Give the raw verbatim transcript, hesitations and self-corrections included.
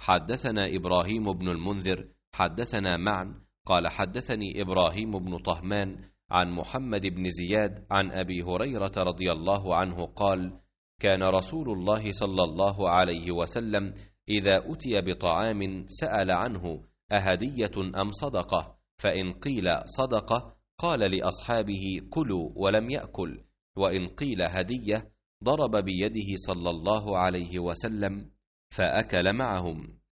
حدثنا إبراهيم بن المنذر حدثنا معا قال حدثني إبراهيم بن طهمان عن محمد بن زياد عن أبي هريرة رضي الله عنه قال: كان رسول الله صلى الله عليه وسلم إذا أتي بطعام سأل عنه أهدية أم صدقة، فإن قيل صدقة قال لأصحابه: كلوا، ولم يأكل، وإن قيل هدية ضرب بيده صلى الله عليه وسلم فأكل معهم.